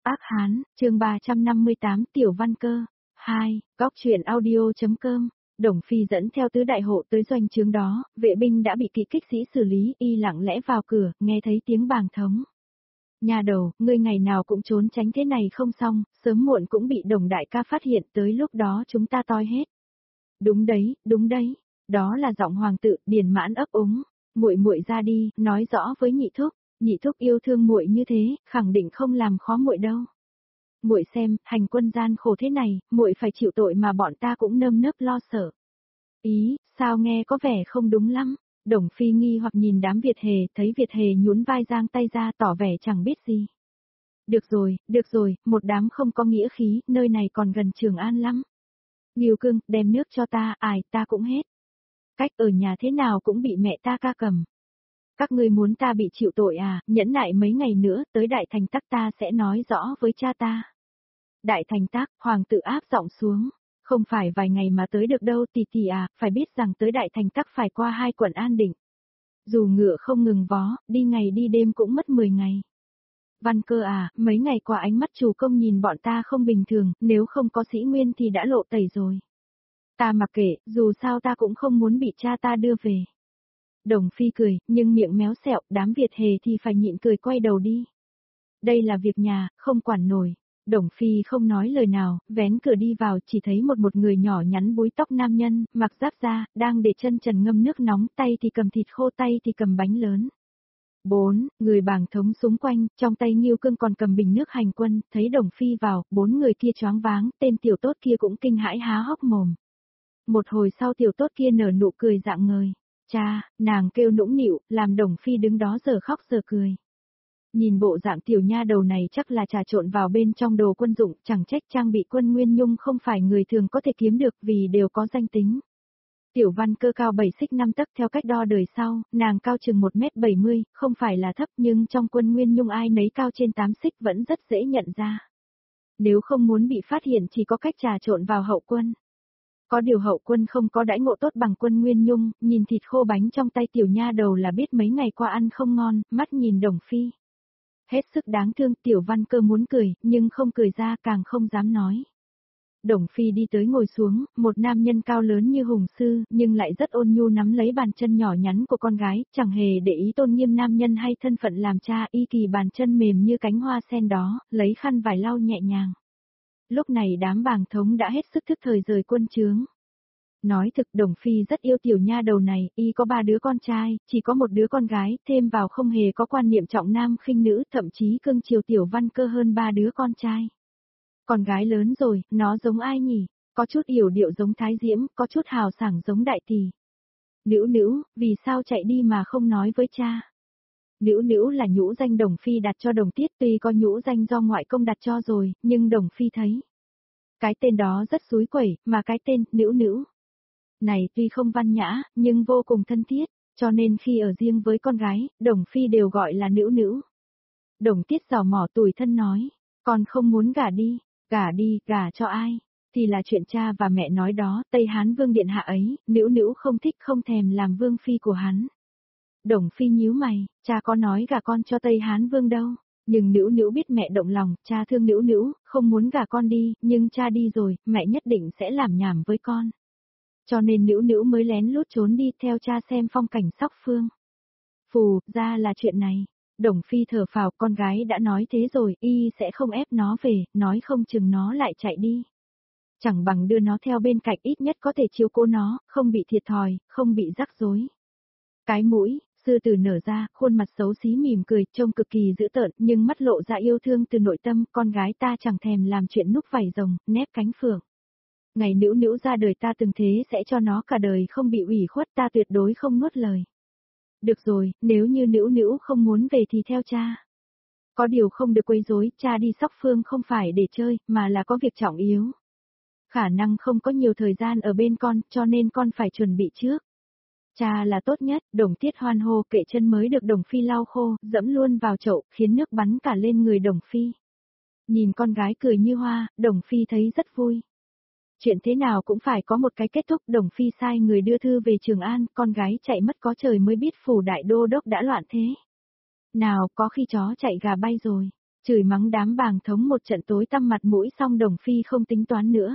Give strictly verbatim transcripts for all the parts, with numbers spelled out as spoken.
Ác Hán, chương ba trăm năm mươi tám Tiểu Văn Cơ. hai. Góc truyện audio.com. Đồng Phi dẫn theo tứ đại hộ tới doanh trướng đó, vệ binh đã bị kỵ kích sĩ xử lý, y lặng lẽ vào cửa, nghe thấy tiếng bàng thống. Nhà đầu, ngươi ngày nào cũng trốn tránh thế này không xong, sớm muộn cũng bị Đồng đại ca phát hiện, tới lúc đó chúng ta toi hết. Đúng đấy, đúng đấy, đó là giọng hoàng tự, Điền Mãn ấp úng. Muội muội ra đi, nói rõ với nhị thúc. Nhị thúc yêu thương muội như thế, khẳng định không làm khó muội đâu. Muội xem, hành quân gian khổ thế này, muội phải chịu tội mà bọn ta cũng nơm nớp lo sợ. Ý, sao nghe có vẻ không đúng lắm? Đồng Phi nghi hoặc nhìn đám Việt hề, thấy Việt hề nhún vai giang tay ra tỏ vẻ chẳng biết gì. Được rồi, được rồi, một đám không có nghĩa khí, nơi này còn gần Trường An lắm. Nghiêu Cương, đem nước cho ta, ải, ta cũng hết. Cách ở nhà thế nào cũng bị mẹ ta ca cầm. Các ngươi muốn ta bị chịu tội à, nhẫn nại mấy ngày nữa, tới Đại Thành Tắc ta sẽ nói rõ với cha ta. Đại Thành Tắc, hoàng tự áp giọng xuống, không phải vài ngày mà tới được đâu tỷ tỷ à, phải biết rằng tới Đại Thành Tắc phải qua hai quận An Định. Dù ngựa không ngừng vó, đi ngày đi đêm cũng mất mười ngày. Văn Cơ à, mấy ngày qua ánh mắt chủ công nhìn bọn ta không bình thường, nếu không có sĩ nguyên thì đã lộ tẩy rồi. Ta mặc kệ, dù sao ta cũng không muốn bị cha ta đưa về. Đồng Phi cười, nhưng miệng méo xẹo, đám Việt hề thì phải nhịn cười quay đầu đi. Đây là việc nhà, không quản nổi. Đồng Phi không nói lời nào, vén cửa đi vào, chỉ thấy một một người nhỏ nhắn búi tóc nam nhân, mặc giáp da, đang để chân trần ngâm nước nóng, tay thì cầm thịt khô, tay thì cầm bánh lớn. Bốn, người bàng thống xung quanh, trong tay Nghiêu Cương còn cầm bình nước hành quân, thấy Đồng Phi vào, bốn người kia choáng váng, tên tiểu tốt kia cũng kinh hãi há hốc mồm. Một hồi sau tiểu tốt kia nở nụ cười rạng ngời. Cha, nàng kêu nũng nịu, làm Đồng Phi đứng đó giờ khóc giờ cười. Nhìn bộ dạng tiểu nha đầu này chắc là trà trộn vào bên trong đồ quân dụng, chẳng trách trang bị quân Nguyên Nhung không phải người thường có thể kiếm được vì đều có danh tính. Tiểu Văn Cơ cao bảy xích năm tấc theo cách đo đời sau, nàng cao chừng một mét bảy mươi, không phải là thấp nhưng trong quân Nguyên Nhung ai nấy cao trên tám xích vẫn rất dễ nhận ra. Nếu không muốn bị phát hiện chỉ có cách trà trộn vào hậu quân. Có điều hậu quân không có đãi ngộ tốt bằng quân Nguyên Nhung, nhìn thịt khô bánh trong tay tiểu nha đầu là biết mấy ngày qua ăn không ngon, mắt nhìn Đồng Phi. Hết sức đáng thương, Tiểu Văn Cơ muốn cười, nhưng không cười ra càng không dám nói. Đồng Phi đi tới ngồi xuống, một nam nhân cao lớn như hùng sư, nhưng lại rất ôn nhu nắm lấy bàn chân nhỏ nhắn của con gái, chẳng hề để ý tôn nghiêm nam nhân hay thân phận làm cha, y kỳ bàn chân mềm như cánh hoa sen đó, lấy khăn vải lau nhẹ nhàng. Lúc này đám bàng thống đã hết sức thức thời rời quân trướng. Nói thực Đồng Phi rất yêu tiểu nha đầu này, y có ba đứa con trai, chỉ có một đứa con gái, thêm vào không hề có quan niệm trọng nam khinh nữ, thậm chí cưng chiều Tiểu Văn Cơ hơn ba đứa con trai. Con gái lớn rồi, nó giống ai nhỉ? Có chút yểu điệu giống Thái Diễm, có chút hào sảng giống Đại Tỷ. Nữu Nữu, vì sao chạy đi mà không nói với cha? Nữu Nữu là nhũ danh Đồng Phi đặt cho Đồng Tiết, tuy có nhũ danh do ngoại công đặt cho rồi, nhưng Đồng Phi thấy cái tên đó rất xúi quẩy, mà cái tên Nữu Nữu này tuy không văn nhã, nhưng vô cùng thân thiết, cho nên khi ở riêng với con gái, Đồng Phi đều gọi là Nữu Nữu. Đồng Tiết giỏ mỏ tủi thân nói, con không muốn gả đi, gả đi, gả cho ai, thì là chuyện cha và mẹ nói đó, Tây Hán Vương điện hạ ấy, Nữu Nữu không thích không thèm làm vương phi của hắn. Đồng Phi nhíu mày, cha có nói gả con cho Tây Hán Vương đâu, nhưng Nữu Nữu biết mẹ động lòng, cha thương Nữu Nữu, không muốn gả con đi, nhưng cha đi rồi, mẹ nhất định sẽ làm nhảm với con. Cho nên Nữu Nữu mới lén lút trốn đi theo cha xem phong cảnh Sóc Phương. Phù, ra là chuyện này. Đồng Phi thở phào, con gái đã nói thế rồi, y sẽ không ép nó về, nói không chừng nó lại chạy đi. Chẳng bằng đưa nó theo bên cạnh, ít nhất có thể chiếu cố nó, không bị thiệt thòi, không bị rắc rối. Cái mũi, sư tử nở ra, khuôn mặt xấu xí mỉm cười, trông cực kỳ dữ tợn, nhưng mắt lộ ra yêu thương từ nội tâm, con gái ta chẳng thèm làm chuyện núp vảy rồng, nép cánh phượng. Ngày Nữu Nữu ra đời ta từng thế sẽ cho nó cả đời không bị ủy khuất, ta tuyệt đối không nuốt lời. Được rồi, nếu như Nữu Nữu không muốn về thì theo cha. Có điều không được quấy rối, cha đi Sóc Phương không phải để chơi, mà là có việc trọng yếu. Khả năng không có nhiều thời gian ở bên con, cho nên con phải chuẩn bị trước. Cha là tốt nhất, Đồng Tiết hoan hô, kệ chân mới được Đồng Phi lau khô, dẫm luôn vào chậu, khiến nước bắn cả lên người Đồng Phi. Nhìn con gái cười như hoa, Đồng Phi thấy rất vui. Chuyện thế nào cũng phải có một cái kết thúc, Đồng Phi sai người đưa thư về Trường An, con gái chạy mất có trời mới biết phủ đại đô đốc đã loạn thế. Nào, có khi chó chạy gà bay rồi. Chửi mắng đám bàng thống một trận tối tăm mặt mũi xong Đồng Phi không tính toán nữa.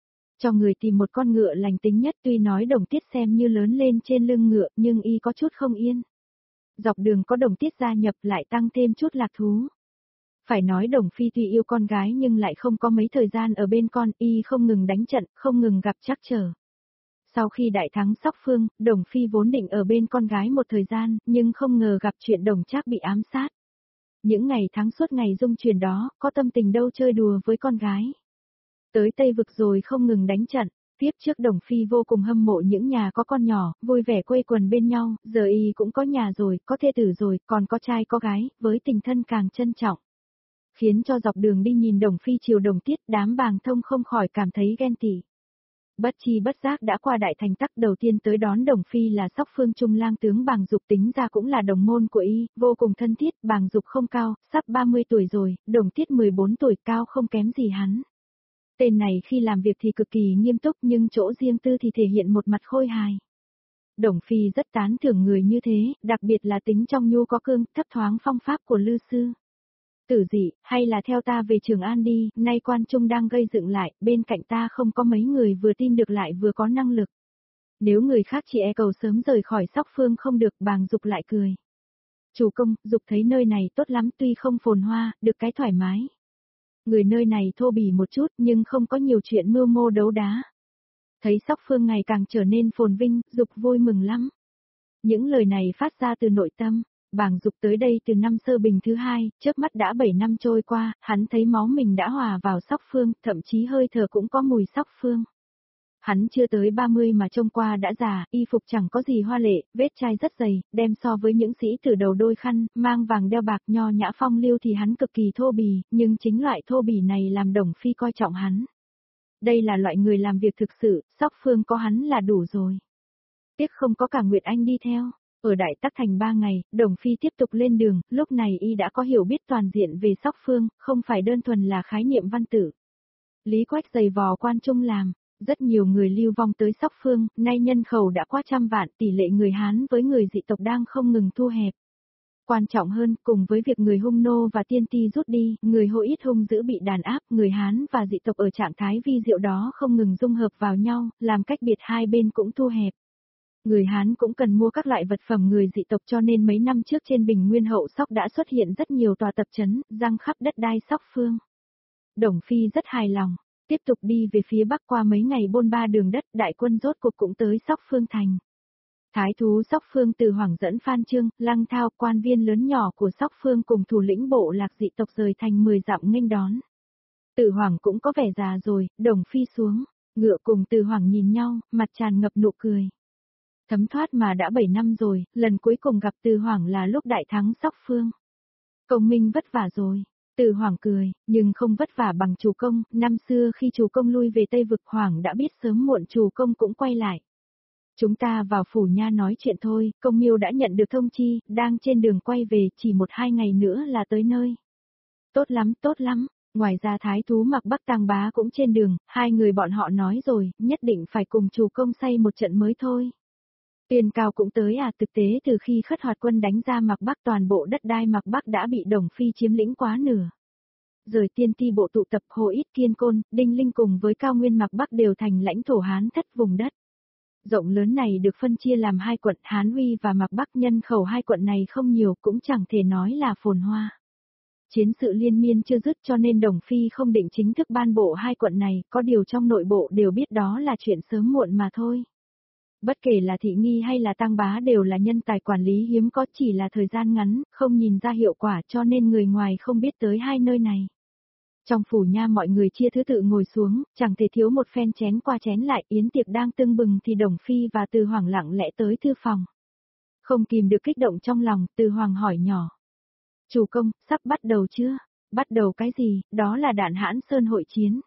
Cho người tìm một con ngựa lành tính nhất, tuy nói Đồng Tiết xem như lớn lên trên lưng ngựa nhưng y có chút không yên. Dọc đường có Đồng Tiết gia nhập lại tăng thêm chút lạc thú. Phải nói Đồng Phi tuy yêu con gái nhưng lại không có mấy thời gian ở bên con, y không ngừng đánh trận, không ngừng gặp trắc trở. Sau khi đại thắng Sóc Phương, Đồng Phi vốn định ở bên con gái một thời gian, nhưng không ngờ gặp chuyện Đồng Trác bị ám sát. Những ngày tháng suốt ngày dung chuyển đó, có tâm tình đâu chơi đùa với con gái. Tới Tây Vực rồi không ngừng đánh trận, tiếp trước Đồng Phi vô cùng hâm mộ những nhà có con nhỏ, vui vẻ quây quần bên nhau, giờ y cũng có nhà rồi, có thê tử rồi, còn có trai có gái, với tình thân càng trân trọng. Khiến cho dọc đường đi nhìn Đồng Phi chiều Đồng Tiết, đám bàng thông không khỏi cảm thấy ghen tị. Bất chi bất giác đã qua đại thành tắc, đầu tiên tới đón Đồng Phi là Sóc Phương Trung lang tướng Bàng Dục, tính ra cũng là đồng môn của y, vô cùng thân thiết. Bàng Dục không cao, sắp ba mươi tuổi rồi, Đồng Tiết mười bốn tuổi, cao không kém gì hắn. Tên này khi làm việc thì cực kỳ nghiêm túc nhưng chỗ riêng tư thì thể hiện một mặt khôi hài. Đồng Phi rất tán thưởng người như thế, đặc biệt là tính trong nhu có cương, thấp thoáng phong pháp của Lư sư. Tử Dị, hay là theo ta về Trường An đi, nay quan trung đang gây dựng lại, bên cạnh ta không có mấy người vừa tin được lại vừa có năng lực. Nếu người khác chỉ e cầu sớm rời khỏi Sóc Phương không được, Bàng Dục lại cười. Chủ công, Dục thấy nơi này tốt lắm, tuy không phồn hoa, được cái thoải mái. Người nơi này thô bỉ một chút nhưng không có nhiều chuyện mưu mô đấu đá. Thấy Sóc Phương ngày càng trở nên phồn vinh, Dục vui mừng lắm. Những lời này phát ra từ nội tâm. Bàng Dục tới đây từ năm Sơ Bình thứ hai, chớp mắt đã bảy năm trôi qua, hắn thấy máu mình đã hòa vào Sóc Phương, thậm chí hơi thở cũng có mùi Sóc Phương. Hắn chưa tới ba mươi mà trông qua đã già, y phục chẳng có gì hoa lệ, vết chai rất dày, đem so với những sĩ tử đầu đôi khăn, mang vàng đeo bạc nho nhã phong lưu thì hắn cực kỳ thô bì, nhưng chính loại thô bì này làm Đồng Phi coi trọng hắn. Đây là loại người làm việc thực sự, Sóc Phương có hắn là đủ rồi. Tiếc không có cả Nguyệt Anh đi theo. Ở Đại Tắc Thành ba ngày, Đồng Phi tiếp tục lên đường, lúc này y đã có hiểu biết toàn diện về Sóc Phương, không phải đơn thuần là khái niệm văn tử. Lý Quách giày vò quan trung làm, rất nhiều người lưu vong tới Sóc Phương, nay nhân khẩu đã qua trăm vạn, tỷ lệ người Hán với người dị tộc đang không ngừng thu hẹp. Quan trọng hơn, cùng với việc người Hung nô và Tiên Ti rút đi, người Hồ ít Hung giữ bị đàn áp, người Hán và dị tộc ở trạng thái vi diệu đó không ngừng dung hợp vào nhau, làm cách biệt hai bên cũng thu hẹp. Người Hán cũng cần mua các loại vật phẩm người dị tộc cho nên mấy năm trước trên Bình Nguyên Hậu Sóc đã xuất hiện rất nhiều tòa tập trấn, giăng khắp đất đai Sóc Phương. Đồng Phi rất hài lòng, tiếp tục đi về phía bắc qua mấy ngày bôn ba đường đất, đại quân rốt cuộc cũng tới Sóc Phương thành. Thái thú Sóc Phương Từ Hoàng dẫn Phan Trương, Lăng Thao, quan viên lớn nhỏ của Sóc Phương cùng thủ lĩnh bộ lạc dị tộc rời thành mười dặm nghênh đón. Từ Hoàng cũng có vẻ già rồi, Đồng Phi xuống, ngựa cùng Từ Hoàng nhìn nhau, mặt tràn ngập nụ cười. Thấm thoát mà đã bảy năm rồi, lần cuối cùng gặp Từ Hoàng là lúc đại thắng Sóc Phương. Công minh vất vả rồi, Từ Hoàng cười, nhưng không vất vả bằng chủ công, năm xưa khi chủ công lui về Tây Vực Hoàng đã biết sớm muộn chủ công cũng quay lại. Chúng ta vào phủ nha nói chuyện thôi, công miêu đã nhận được thông chi, đang trên đường quay về, chỉ một hai ngày nữa là tới nơi. Tốt lắm, tốt lắm, ngoài ra thái thú Mạc Bắc Tang Bá cũng trên đường, hai người bọn họ nói rồi, nhất định phải cùng chủ công xây một trận mới thôi. Tuyên Cao cũng tới à, thực tế từ khi Khất Hoạt quân đánh ra Mạc Bắc toàn bộ đất đai Mạc Bắc đã bị Đồng Phi chiếm lĩnh quá nửa. Rồi Tiên Ti bộ tụ tập Hồ Ít Kiên Côn, Đinh Linh cùng với cao nguyên Mạc Bắc đều thành lãnh thổ Hán thất vùng đất. Rộng lớn này được phân chia làm hai quận Hán Uy và Mạc Bắc, nhân khẩu hai quận này không nhiều cũng chẳng thể nói là phồn hoa. Chiến sự liên miên chưa dứt cho nên Đồng Phi không định chính thức ban bộ hai quận này, có điều trong nội bộ đều biết đó là chuyện sớm muộn mà thôi. Bất kể là Thị Nghi hay là Tang Bá đều là nhân tài quản lý hiếm có, chỉ là thời gian ngắn, không nhìn ra hiệu quả cho nên người ngoài không biết tới hai nơi này. Trong phủ nha mọi người chia thứ tự ngồi xuống, chẳng thể thiếu một phen chén qua chén lại, yến tiệc đang tưng bừng thì Đồng Phi và Từ Hoàng lặng lẽ tới thư phòng. Không kìm được kích động trong lòng, Từ Hoàng hỏi nhỏ. Chủ công, sắp bắt đầu chưa? Bắt đầu cái gì? Đó là Đạn Hãn Sơn hội chiến.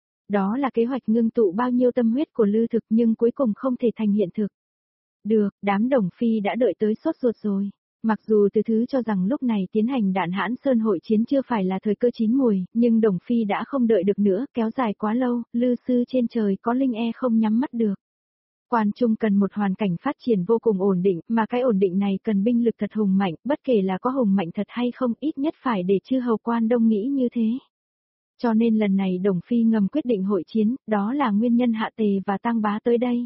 Đó là kế hoạch ngưng tụ bao nhiêu tâm huyết của Lư Thực nhưng cuối cùng không thể thành hiện thực. Được, đám Đồng Phi đã đợi tới sốt ruột rồi. Mặc dù từ thứ cho rằng lúc này tiến hành Đạn Hãn Sơn hội chiến chưa phải là thời cơ chín mùi, nhưng Đồng Phi đã không đợi được nữa, kéo dài quá lâu, Lư sư trên trời có linh e không nhắm mắt được. Quan Trung cần một hoàn cảnh phát triển vô cùng ổn định, mà cái ổn định này cần binh lực thật hùng mạnh, bất kể là có hùng mạnh thật hay không, ít nhất phải để chư hầu Quan Đông nghĩ như thế. Cho nên lần này Đồng Phi ngầm quyết định hội chiến, đó là nguyên nhân Hạ Tề và Tăng Bá tới đây.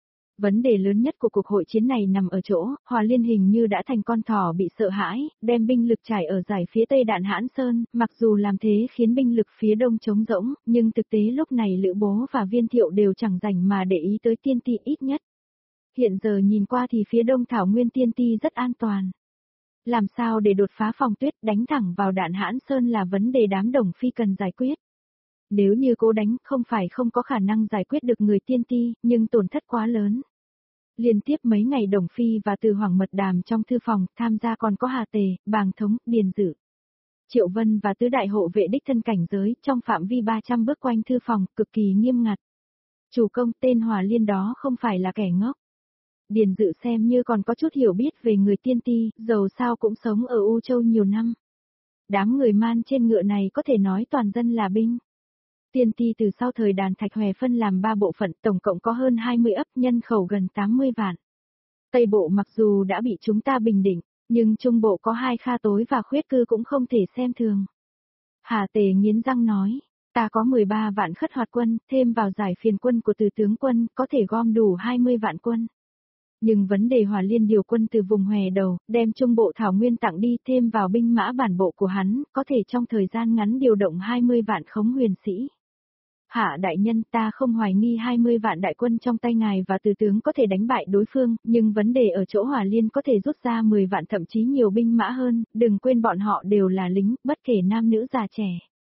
Vấn đề lớn nhất của cuộc hội chiến này nằm ở chỗ, Hòa Liên hình như đã thành con thỏ bị sợ hãi, đem binh lực trải ở giải phía tây Đạn Hãn Sơn, mặc dù làm thế khiến binh lực phía đông trống rỗng, nhưng thực tế lúc này Lữ Bố và Viên Thiệu đều chẳng rảnh mà để ý tới Tiên Ti ít nhất. Hiện giờ nhìn qua thì phía đông Thảo Nguyên Tiên Ti rất an toàn. Làm sao để đột phá phòng tuyết đánh thẳng vào Đạn Hãn Sơn là vấn đề đám Đồng Phi cần giải quyết. Nếu như cố đánh không phải không có khả năng giải quyết được người Tiên Ti, nhưng tổn thất quá lớn. Liên tiếp mấy ngày Đồng Phi và Từ Hoàng mật đàm trong thư phòng, tham gia còn có Hà Tề, Bàng Thống, Điền Dự, Triệu Vân và tứ đại hộ vệ đích thân cảnh giới, trong phạm vi ba trăm bước quanh thư phòng, cực kỳ nghiêm ngặt. Chủ công tên Hòa Liên đó không phải là kẻ ngốc. Điền Dự xem như còn có chút hiểu biết về người Tiên Ti, dầu sao cũng sống ở U Châu nhiều năm. Đám người man trên ngựa này có thể nói toàn dân là binh. Tiên Ti từ sau thời đàn Thạch Hòe phân làm ba bộ phận, tổng cộng có hơn hai mươi ấp, nhân khẩu gần tám mươi vạn. Tây bộ mặc dù đã bị chúng ta bình định, nhưng Trung bộ có hai kha tối và khuyết cư cũng không thể xem thường. Hà Tề nghiến răng nói, ta có mười ba vạn khất hoạt quân, thêm vào giải phiền quân của Từ tướng quân, có thể gom đủ hai mươi vạn quân. Nhưng vấn đề Hòa Liên điều quân từ vùng Hòe đầu, đem Trung bộ Thảo Nguyên tặng đi, thêm vào binh mã bản bộ của hắn, có thể trong thời gian ngắn điều động hai mươi vạn khống huyền sĩ. Hạ đại nhân, ta không hoài nghi hai mươi vạn đại quân trong tay ngài và Từ tướng có thể đánh bại đối phương, nhưng vấn đề ở chỗ Hòa Liên có thể rút ra mười vạn thậm chí nhiều binh mã hơn, đừng quên bọn họ đều là lính, bất kể nam nữ già trẻ.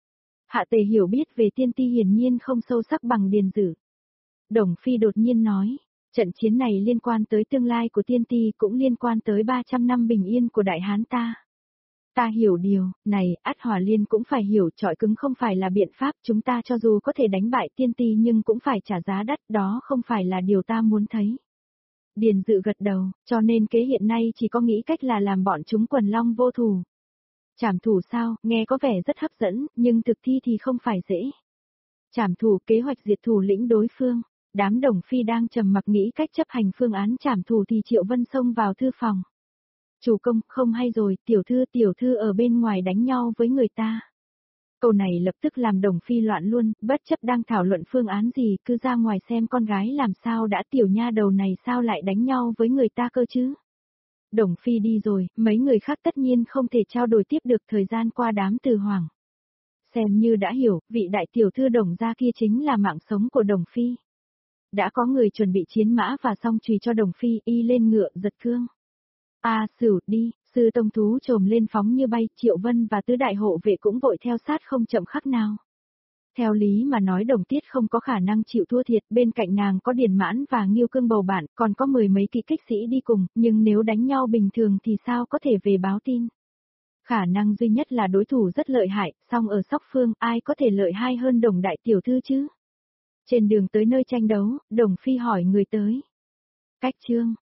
Hạ Tề hiểu biết về Tiên Ti hiển nhiên không sâu sắc bằng Điền Dự. Đồng Phi đột nhiên nói, trận chiến này liên quan tới tương lai của Tiên Ti, cũng liên quan tới ba trăm năm bình yên của Đại Hán ta. Ta hiểu điều, này, ắt Hòa Liên cũng phải hiểu, trọi cứng không phải là biện pháp, chúng ta cho dù có thể đánh bại Tiên Ti nhưng cũng phải trả giá đắt, đó không phải là điều ta muốn thấy. Điền Dự gật đầu, cho nên kế hiện nay chỉ có nghĩ cách là làm bọn chúng quần long vô thủ. Trảm thủ sao, nghe có vẻ rất hấp dẫn, nhưng thực thi thì không phải dễ. Trảm thủ, kế hoạch diệt thủ lĩnh đối phương. Đám Đồng Phi đang trầm mặc nghĩ cách chấp hành phương án trảm thủ thì Triệu Vân xông vào thư phòng. Chủ công, không hay rồi, tiểu thư tiểu thư ở bên ngoài đánh nhau với người ta. Câu này lập tức làm Đồng Phi loạn luôn, bất chấp đang thảo luận phương án gì, cứ ra ngoài xem con gái làm sao đã, tiểu nha đầu này sao lại đánh nhau với người ta cơ chứ. Đồng Phi đi rồi, mấy người khác tất nhiên không thể trao đổi tiếp được thời gian qua đám Từ Hoàng. Xem như đã hiểu, vị đại tiểu thư Đồng gia kia chính là mạng sống của Đồng Phi. Đã có người chuẩn bị chiến mã và song chùy cho Đồng Phi, y lên ngựa, giật cương. A à, Sửu, đi, sư tông thú trồm lên phóng như bay, Triệu Vân và tứ đại hộ vệ cũng vội theo sát không chậm khắc nào. Theo lý mà nói Đồng Tiết không có khả năng chịu thua thiệt, bên cạnh nàng có Điền Mãn và Nghiêu Cương bầu bạn, còn có mười mấy kỵ kích sĩ đi cùng, nhưng nếu đánh nhau bình thường thì sao có thể về báo tin. Khả năng duy nhất là đối thủ rất lợi hại, song ở Sóc Phương ai có thể lợi hai hơn Đồng đại tiểu thư chứ. Trên đường tới nơi tranh đấu, Đồng Phi hỏi người tới. Cách Trương,